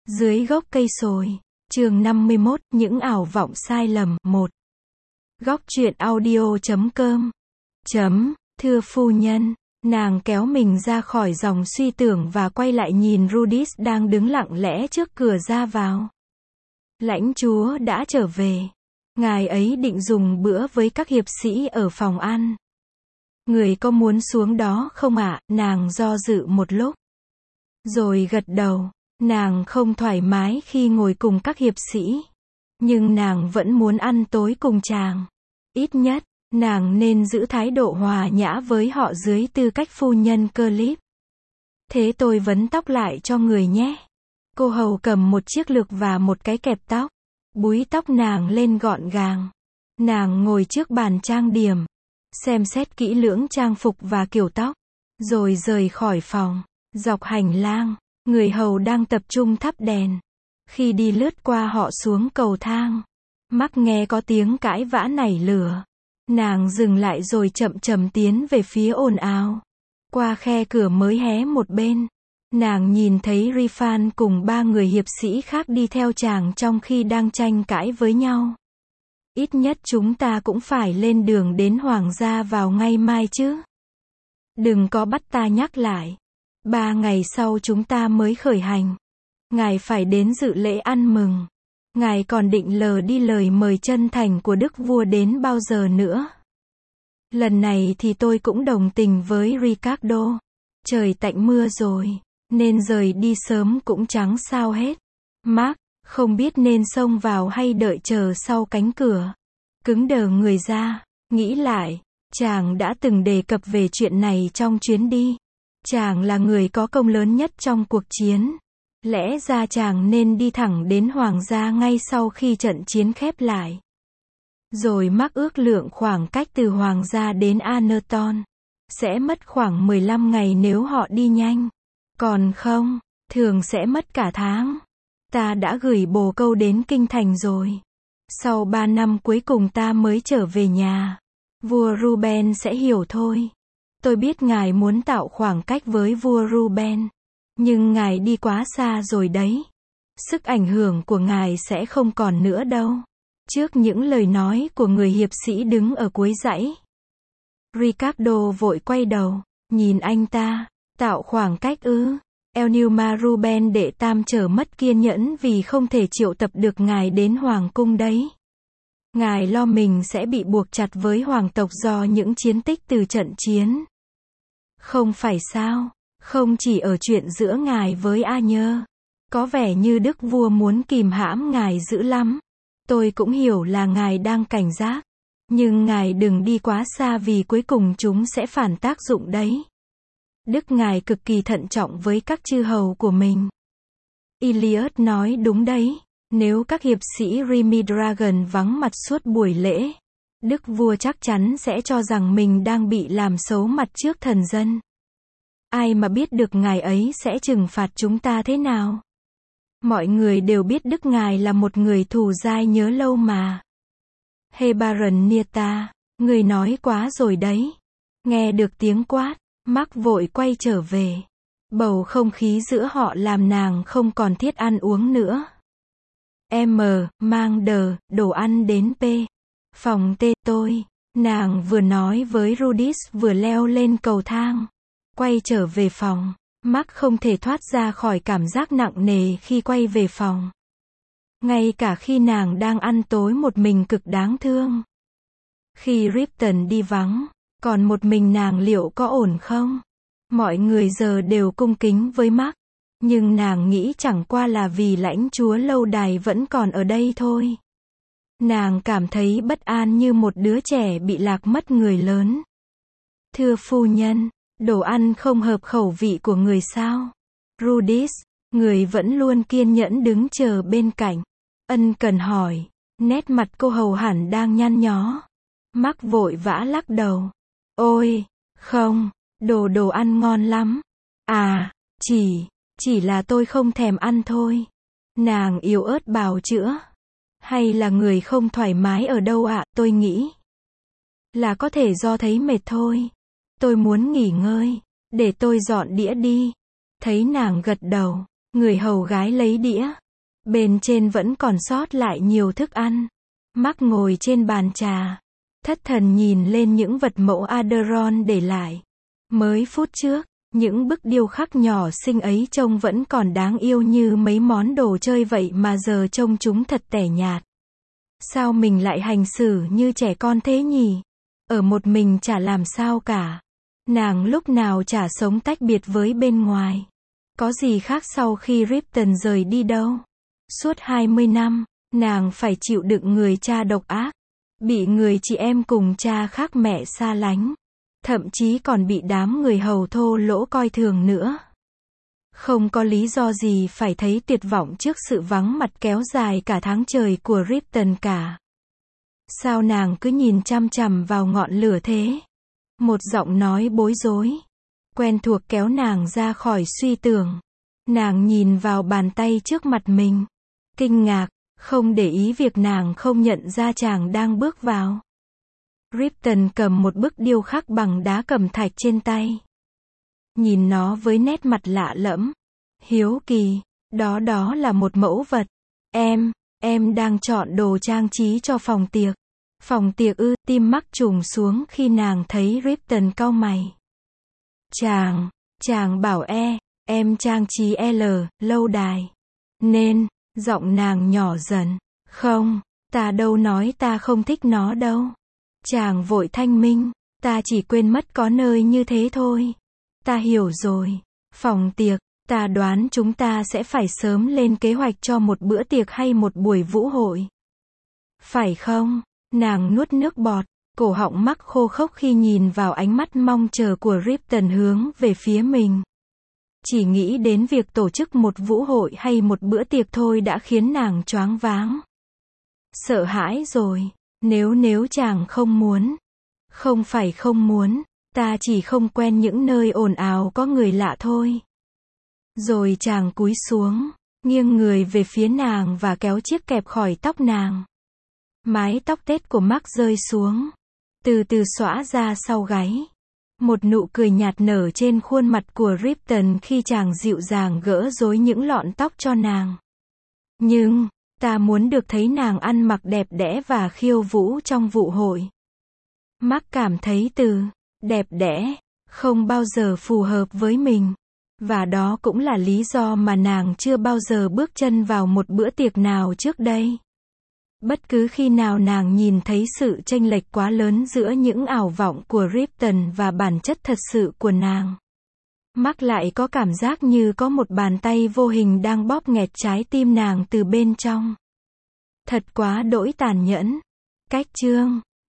Dưới gốc cây sồi. Chương 51, những ảo vọng sai lầm. 1. Góc truyện audio.com. Thưa phu nhân, nàng kéo mình ra khỏi dòng suy tưởng và quay lại nhìn Rudis đang đứng lặng lẽ trước cửa ra vào. Lãnh chúa đã trở về. Ngài ấy định dùng bữa với các hiệp sĩ ở phòng ăn. Người có muốn xuống đó không ạ? Nàng do dự một lúc. Rồi gật đầu. Nàng không thoải mái khi ngồi cùng các hiệp sĩ. Nhưng nàng vẫn muốn ăn tối cùng chàng. Ít nhất, nàng nên giữ thái độ hòa nhã với họ dưới tư cách phu nhân Clip. Thế tôi vấn tóc lại cho người nhé. Cô hầu cầm một chiếc lược và một cái kẹp tóc. Búi tóc nàng lên gọn gàng. Nàng ngồi trước bàn trang điểm. Xem xét kỹ lưỡng trang phục và kiểu tóc. Rồi rời khỏi phòng. Dọc hành lang, người hầu đang tập trung thắp đèn. Khi đi lướt qua họ xuống cầu thang, Mark nghe có tiếng cãi vã nảy lửa. Nàng dừng lại rồi chậm chậm tiến về phía ồn ào. Qua khe cửa mới hé một bên, nàng nhìn thấy Rifan cùng 3 người hiệp sĩ khác đi theo chàng trong khi đang tranh cãi với nhau. Ít nhất chúng ta cũng phải lên đường đến hoàng gia vào ngày mai chứ. Đừng có bắt ta nhắc lại. 3 ngày sau chúng ta mới khởi hành. Ngài phải đến dự lễ ăn mừng. Ngài còn định lờ đi lời mời chân thành của đức vua đến bao giờ nữa. Lần này thì tôi cũng đồng tình với Ricardo. Trời tạnh mưa rồi, nên rời đi sớm cũng chẳng sao hết. Mark, không biết nên xông vào hay đợi chờ sau cánh cửa. Cứng đờ người ra, nghĩ lại, chàng đã từng đề cập về chuyện này trong chuyến đi. Chàng là người có công lớn nhất trong cuộc chiến. Lẽ ra chàng nên đi thẳng đến hoàng gia ngay sau khi trận chiến khép lại. Rồi Mark ước lượng khoảng cách từ hoàng gia đến Anerton. Sẽ mất khoảng 15 ngày nếu họ đi nhanh. Còn không, thường sẽ mất cả tháng. Ta đã gửi bồ câu đến kinh thành rồi. Sau 3 năm cuối cùng ta mới trở về nhà. Vua Ruben sẽ hiểu thôi. Tôi biết ngài muốn tạo khoảng cách với vua Ruben. Nhưng ngài đi quá xa rồi đấy. Sức ảnh hưởng của ngài sẽ không còn nữa đâu. Trước những lời nói của người hiệp sĩ đứng ở cuối dãy, Ricardo vội quay đầu, nhìn anh ta. Tạo khoảng cách ư? Elnuma Ruben đệ tam trở mất kiên nhẫn vì không thể triệu tập được ngài đến hoàng cung đấy. Ngài lo mình sẽ bị buộc chặt với hoàng tộc do những chiến tích từ trận chiến. Không phải sao? Không chỉ ở chuyện giữa ngài với A Nhơ. Có vẻ như đức vua muốn kìm hãm ngài dữ lắm. Tôi cũng hiểu là ngài đang cảnh giác. Nhưng ngài đừng đi quá xa vì cuối cùng chúng sẽ phản tác dụng đấy. Đức ngài cực kỳ thận trọng với các chư hầu của mình. Iliad nói đúng đấy. Nếu các hiệp sĩ Remy Dragon vắng mặt suốt buổi lễ, đức vua chắc chắn sẽ cho rằng mình đang bị làm xấu mặt trước thần dân. Ai mà biết được ngài ấy sẽ trừng phạt chúng ta thế nào? Mọi người đều biết đức ngài là một người thù dai nhớ lâu mà. Hebaron Nieta, người nói quá rồi đấy. Nghe được tiếng quát, Mark vội quay trở về. Bầu không khí giữa họ làm nàng không còn thiết ăn uống nữa. Mang đồ ăn đến P. Phòng T tôi. Nàng vừa nói với Rudis vừa leo lên cầu thang. Quay trở về phòng. Mark không thể thoát ra khỏi cảm giác nặng nề khi quay về phòng. Ngay cả khi nàng đang ăn tối một mình cực đáng thương. Khi Ripton đi vắng, còn một mình nàng liệu có ổn không? Mọi người giờ đều cung kính với Mark. Nhưng nàng nghĩ chẳng qua là vì lãnh chúa lâu đài vẫn còn ở đây thôi. Nàng cảm thấy bất an như một đứa trẻ bị lạc mất người lớn. Thưa phu nhân, đồ ăn không hợp khẩu vị của người sao? Rudis, người vẫn luôn kiên nhẫn đứng chờ bên cạnh. Ân cần hỏi. Nét mặt cô hầu hẳn đang nhăn nhó. Mark vội vã lắc đầu. Ôi, không, đồ ăn ngon lắm. À, chỉ là tôi không thèm ăn thôi. Nàng yếu ớt bào chữa. Hay là người không thoải mái ở đâu ạ? Tôi nghĩ là có thể do thấy mệt thôi. Tôi muốn nghỉ ngơi. Để tôi dọn đĩa đi. Thấy nàng gật đầu, Người hầu gái lấy đĩa. Bên trên vẫn còn sót lại nhiều thức ăn. Mark ngồi trên bàn trà. Thất thần nhìn lên những vật mẫu Aderon để lại. Mới phút trước, những bức điêu khắc nhỏ xinh ấy trông vẫn còn đáng yêu như mấy món đồ chơi vậy mà giờ trông chúng thật tẻ nhạt. Sao mình lại hành xử như trẻ con thế nhỉ? Ở một mình chả làm sao cả. Nàng lúc nào chả sống tách biệt với bên ngoài. Có gì khác sau khi Ripton rời đi đâu. Suốt 20 năm, nàng phải chịu đựng người cha độc ác. Bị người chị em cùng cha khác mẹ xa lánh. Thậm chí còn bị đám người hầu thô lỗ coi thường nữa. Không có lý do gì phải thấy tuyệt vọng trước sự vắng mặt kéo dài cả tháng trời của Ripton cả. Sao nàng cứ nhìn chăm chằm vào ngọn lửa thế? Một giọng nói bối rối, quen thuộc kéo nàng ra khỏi suy tưởng. Nàng nhìn vào bàn tay trước mặt mình. Kinh ngạc, không để ý việc nàng không nhận ra chàng đang bước vào. Ripton cầm một bức điêu khắc bằng đá cẩm thạch trên tay. Nhìn nó với nét mặt lạ lẫm. Hiếu kỳ, đó là một mẫu vật. Em đang chọn đồ trang trí cho phòng tiệc. Phòng tiệc ư? Tim Mark trùng xuống khi nàng thấy Ripton cau mày. Chàng bảo em trang trí lâu đài. Nên, giọng nàng nhỏ dần. Không, ta đâu nói ta không thích nó đâu. Chàng vội thanh minh, ta chỉ quên mất có nơi như thế thôi. Ta hiểu rồi. Phòng tiệc, ta đoán chúng ta sẽ phải sớm lên kế hoạch cho một bữa tiệc hay một buổi vũ hội. Phải không? Nàng nuốt nước bọt, cổ họng Mark khô khốc khi nhìn vào ánh mắt mong chờ của Ripton hướng về phía mình. Chỉ nghĩ đến việc tổ chức một vũ hội hay một bữa tiệc thôi đã khiến nàng choáng váng. Sợ hãi rồi. Nếu chàng không muốn. Không phải không muốn, ta chỉ không quen những nơi ồn ào có người lạ thôi. Rồi chàng cúi xuống, nghiêng người về phía nàng và kéo chiếc kẹp khỏi tóc nàng. Mái tóc tết của Mark rơi xuống, từ từ xõa ra sau gáy. Một nụ cười nhạt nở trên khuôn mặt của Ripton khi chàng dịu dàng gỡ rối những lọn tóc cho nàng. Nhưng, ta muốn được thấy nàng ăn mặc đẹp đẽ và khiêu vũ trong vụ hội. Mark cảm thấy từ đẹp đẽ không bao giờ phù hợp với mình. Và đó cũng là lý do mà nàng chưa bao giờ bước chân vào một bữa tiệc nào trước đây. Bất cứ khi nào nàng nhìn thấy sự chênh lệch quá lớn giữa những ảo vọng của Ripton và bản chất thật sự của nàng, Mark lại có cảm giác như có một bàn tay vô hình đang bóp nghẹt trái tim nàng từ bên trong. Thật quá đỗi tàn nhẫn. Cách chương